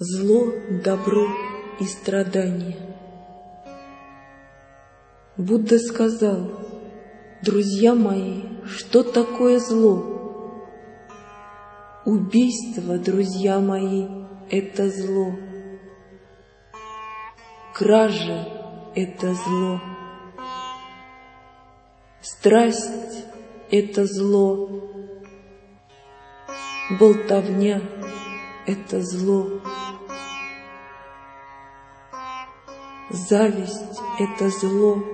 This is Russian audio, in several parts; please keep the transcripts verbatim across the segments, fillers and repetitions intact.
Зло, добро и страдания. Будда сказал: друзья мои, что такое зло? Убийство, друзья мои, это зло. Кража — это зло. Страсть — это зло. Болтовня — это зло. Зависть — это зло.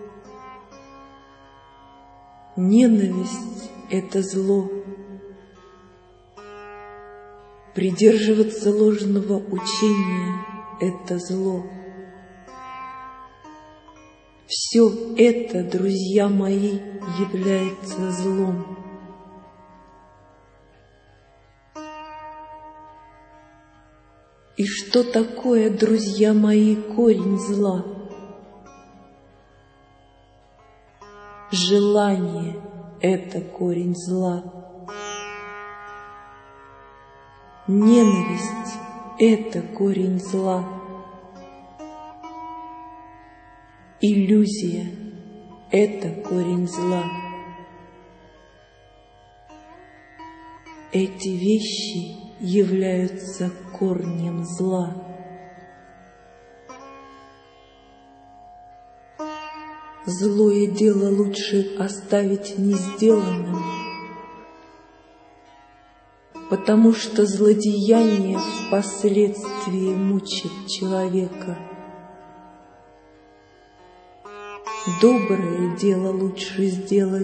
Ненависть — это зло. Придерживаться ложного учения — это зло. Все это, друзья мои, является злом. И что такое, друзья мои, корень зла? Желание — это корень зла. Ненависть — это корень зла. Иллюзия — это корень зла. Эти вещи являются корнем зла. Злое дело лучше оставить не сделанным, потому что злодеяние впоследствии мучит человека. Доброе дело лучше сделать,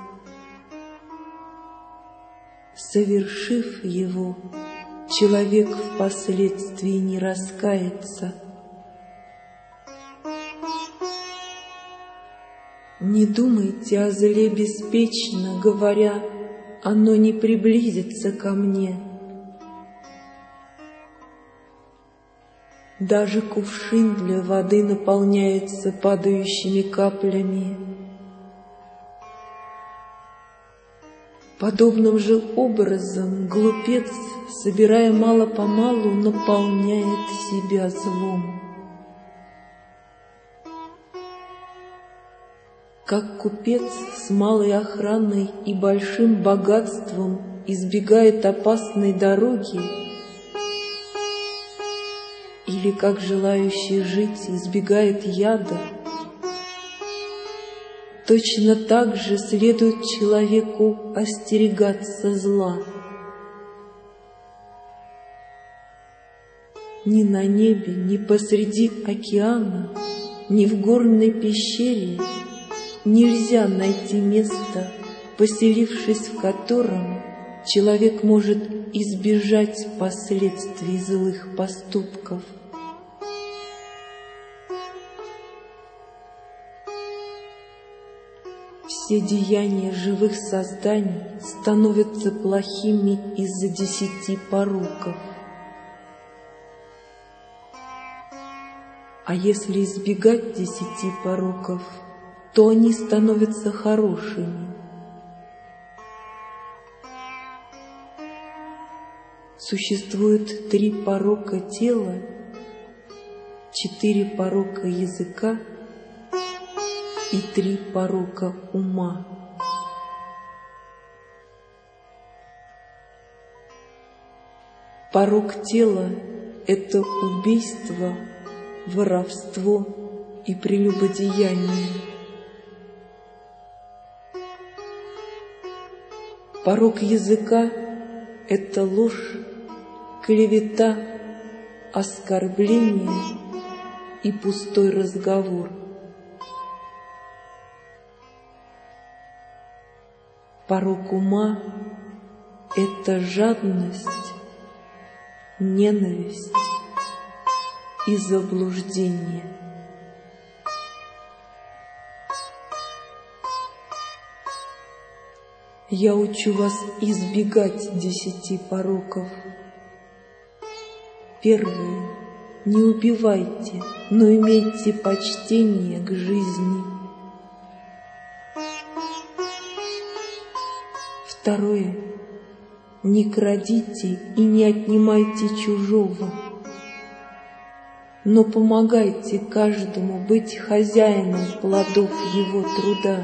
совершив его, человек впоследствии не раскается. Не думайте о зле беспечно, говоря: оно не приблизится ко мне. Даже кувшин для воды наполняется падающими каплями. Подобным же образом глупец, собирая мало-помалу, наполняет себя злом. Как купец с малой охраной и большим богатством избегает опасной дороги, или как желающий жить избегает яда, точно так же следует человеку остерегаться зла. Ни на небе, ни посреди океана, ни в горной пещере нельзя найти место, поселившись в котором человек может избежать последствий злых поступков. Все деяния живых созданий становятся плохими из-за десяти пороков. А если избегать десяти пороков, то они становятся хорошими. Существует три порока тела, четыре порока языка и три порока ума. Порок тела — это убийство, воровство и прелюбодеяние. Порок языка — это ложь, клевета, оскорбление и пустой разговор. Порок ума — это жадность, ненависть и заблуждение. Я учу вас избегать десяти пороков. Первое — не убивайте, но имейте почтение к жизни. Второе — не крадите и не отнимайте чужого. но помогайте каждому быть хозяином плодов его труда.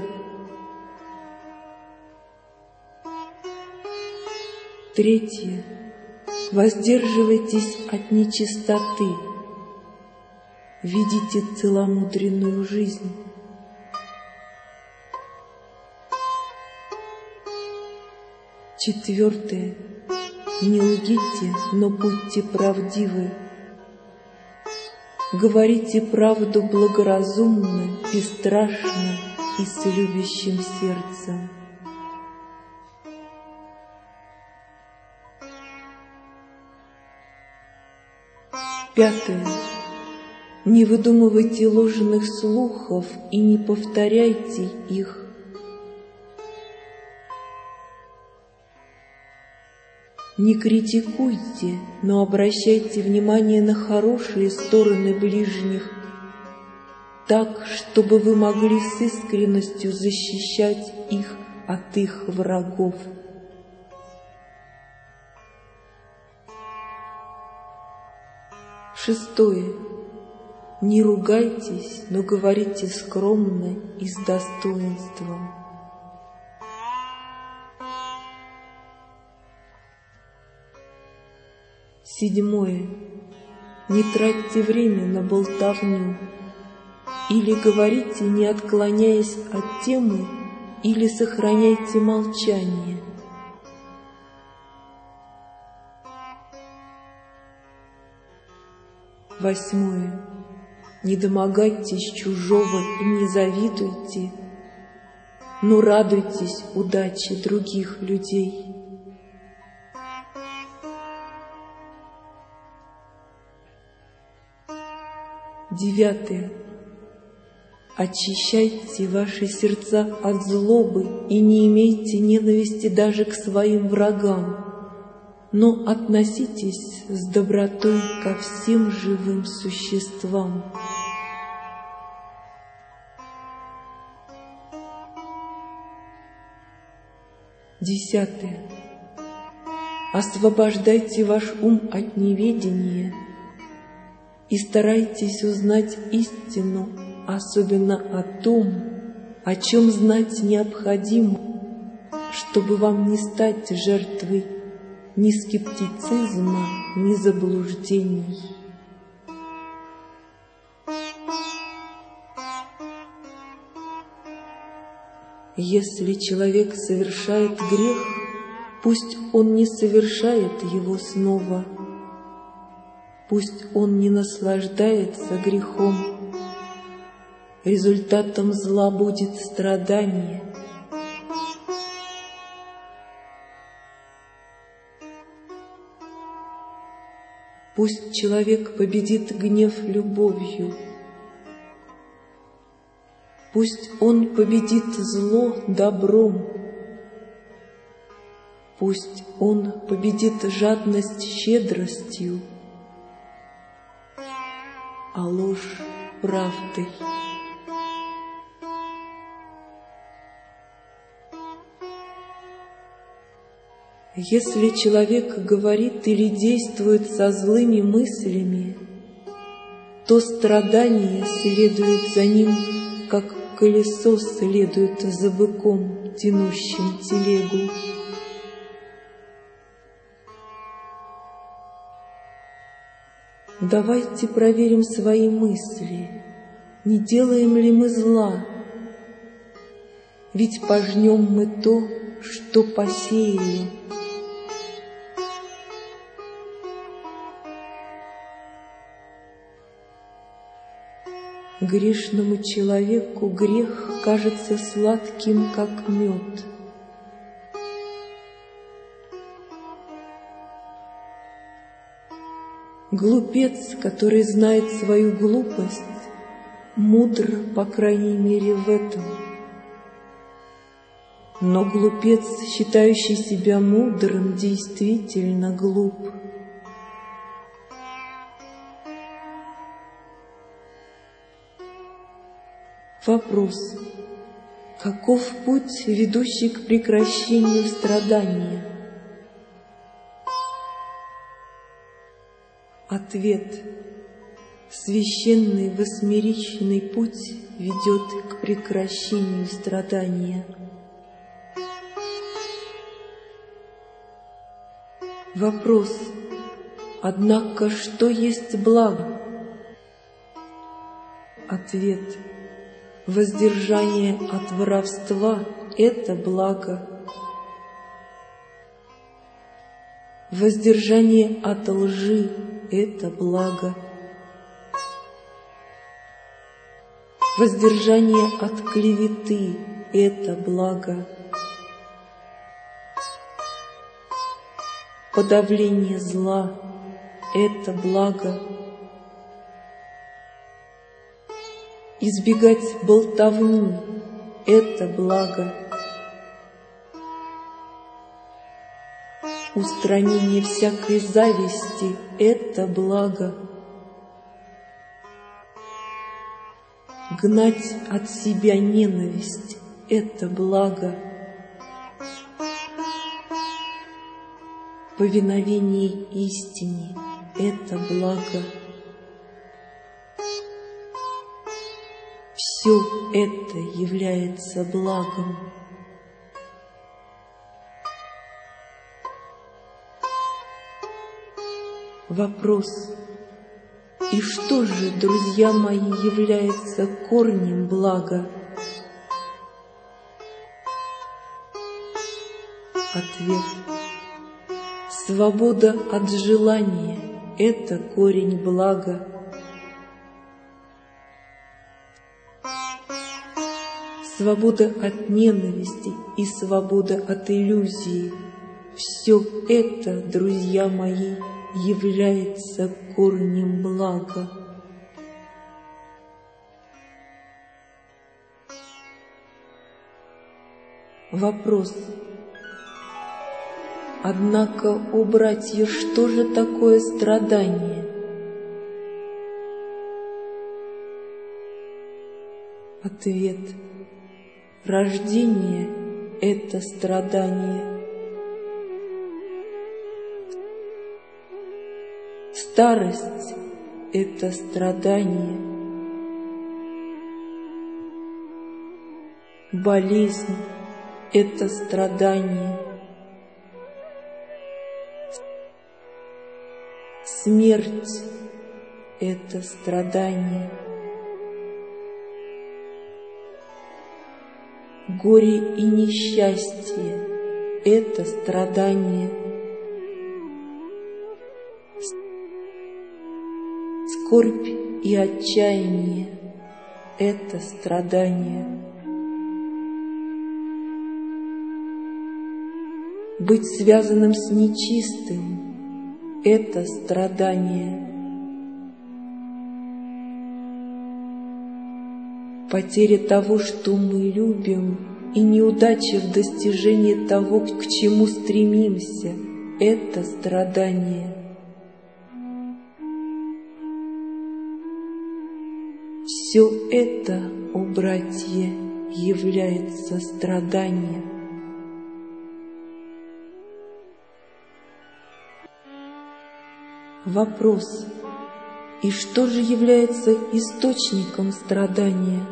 Третье. Воздерживайтесь от нечистоты. Ведите целомудренную жизнь. Четвертое. Не лгите, но будьте правдивы. Говорите правду благоразумно, бесстрашно и с любящим сердцем. Пятое. Не выдумывайте ложных слухов и не повторяйте их. Не критикуйте, но обращайте внимание на хорошие стороны ближних, так, чтобы вы могли с искренностью защищать их от их врагов. Шестое. Не ругайтесь, но говорите скромно и с достоинством. Седьмое. Не тратьте время на болтовню. Или говорите, не отклоняясь от темы, или сохраняйте молчание. Восьмое. Не домогайтесь чужого и не завидуйте, но радуйтесь удаче других людей. Девятое. Очищайте ваши сердца от злобы и не имейте ненависти даже к своим врагам, но относитесь с добротой ко всем живым существам. Десятое. Освобождайте ваш ум от неведения и старайтесь узнать истину, особенно о том, о чем знать необходимо, чтобы вам не стать жертвой ни скептицизма, ни заблуждений. Если человек совершает грех, пусть он не совершает его снова. Пусть он не наслаждается грехом. Результатом зла будет страдание. Пусть человек победит гнев любовью. Пусть он победит зло добром. Пусть он победит жадность щедростью, а ложь правдой. Если человек говорит или действует со злыми мыслями, то страдание следует за ним, как колесо следует за быком, тянущим телегу. Давайте проверим свои мысли, не делаем ли мы зла, ведь пожнем мы то, что посеяли. Грешному человеку грех кажется сладким, как мед. Глупец, который знает свою глупость, мудр, по крайней мере, в этом. Но глупец, считающий себя мудрым, действительно глуп. Вопрос: каков путь, ведущий к прекращению страдания? Ответ: Священный восьмеричный путь ведет к прекращению страдания. Вопрос: однако, что есть благо? Ответ: воздержание от воровства — это благо. Воздержание от лжи — это благо. Воздержание от клеветы — это благо. Подавление зла — это благо. Избегать болтовни — это благо. Устранение всякой зависти — это благо. Гнать от себя ненависть — это благо. Повиновение истине — это благо. Все это является благом. Вопрос: и что же, друзья мои, является корнем блага? Ответ: свобода от желания — это корень блага. Свобода от ненависти и свобода от иллюзии — все это, друзья мои, является корнем блага. Вопрос: однако, о братья, что же такое страдание? Ответ: рождение — это страдание. Старость — это страдание. Болезнь — это страдание. Смерть — это страдание. Горе и несчастье — это страдание. Скорбь и отчаяние — это страдание. Быть связанным с нечистым — это страдание. Потеря того, что мы любим, и неудача в достижении того, к чему стремимся — это страдание. Все это, о братья, является страданием. Вопрос: и что же является источником страдания?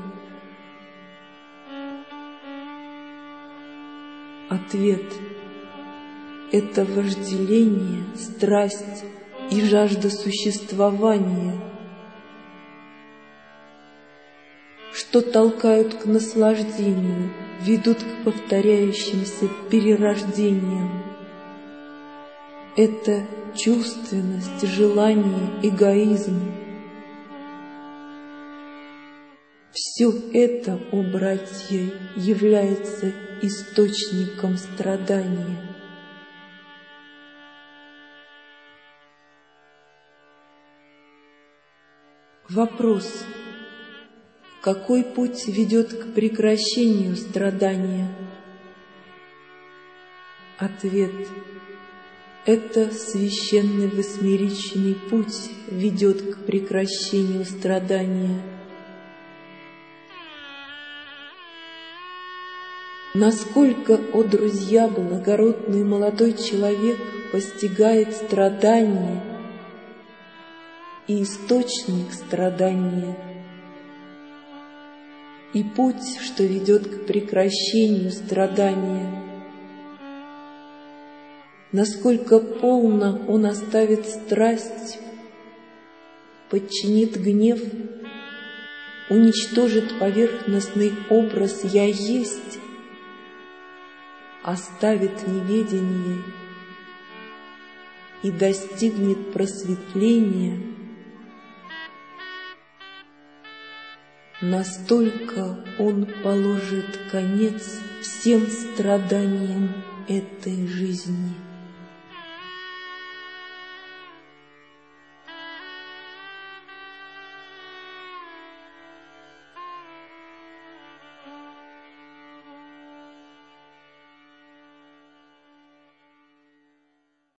Ответ: это вожделение, страсть и жажда существования, что толкают к наслаждению, ведут к повторяющимся перерождениям. Это чувственность, желание, эгоизм. Все это, о братья, является источником страдания. Вопрос: какой путь ведет к прекращению страдания? Ответ: это священный восьмеричный путь ведет к прекращению страдания. Насколько, о друзья, благородный молодой человек постигает страдания и источник страдания, и путь, что ведет к прекращению страдания. Насколько полно он оставит страсть, подчинит гнев, уничтожит поверхностный образ «я есть», оставит неведение и достигнет просветления, настолько он положит конец всем страданиям этой жизни.